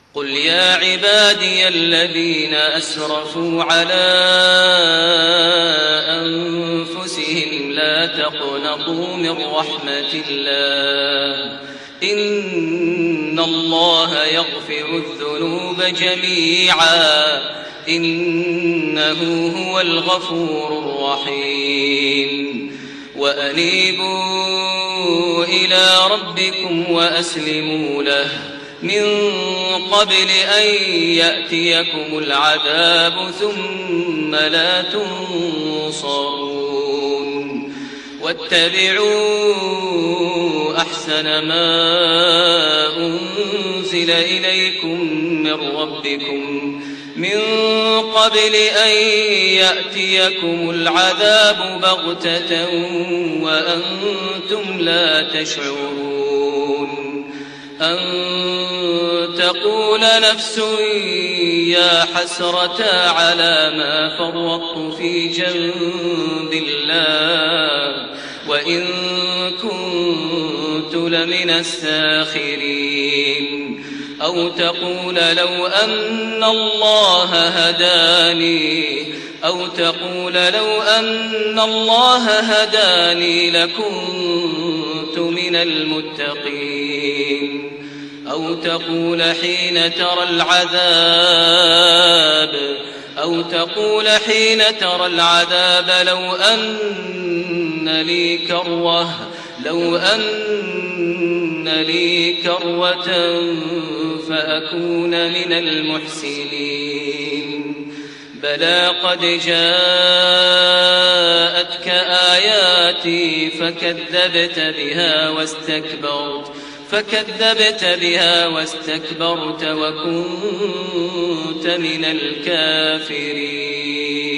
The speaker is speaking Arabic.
قل يا عبادي الذين أسرفوا على أنفسهم لا تقنطوا من رحمة الله إن الله يغفر الذنوب جميعا إنه هو الغفور الرحيم وأنيبوا إلى ربكم وأسلموا له من قبل أن يأتيكم العذاب ثم لا تنصرون واتبعوا أحسن ما أنزل إليكم من ربكم من قبل أن يأتيكم العذاب بغتة وأنتم لا تشعرون أن تقول نفس يا حسرة على ما فرطت في جنب الله وإن كنت لمن الساخرين أو تقول لو أن الله هداني لكنت من المتقين أو تقول حين ترى العذاب لو أن لي كروة فأكون من المحسنين بلى قد جاءتك آياتي فكذبت بها واستكبرت وكنت من الكافرين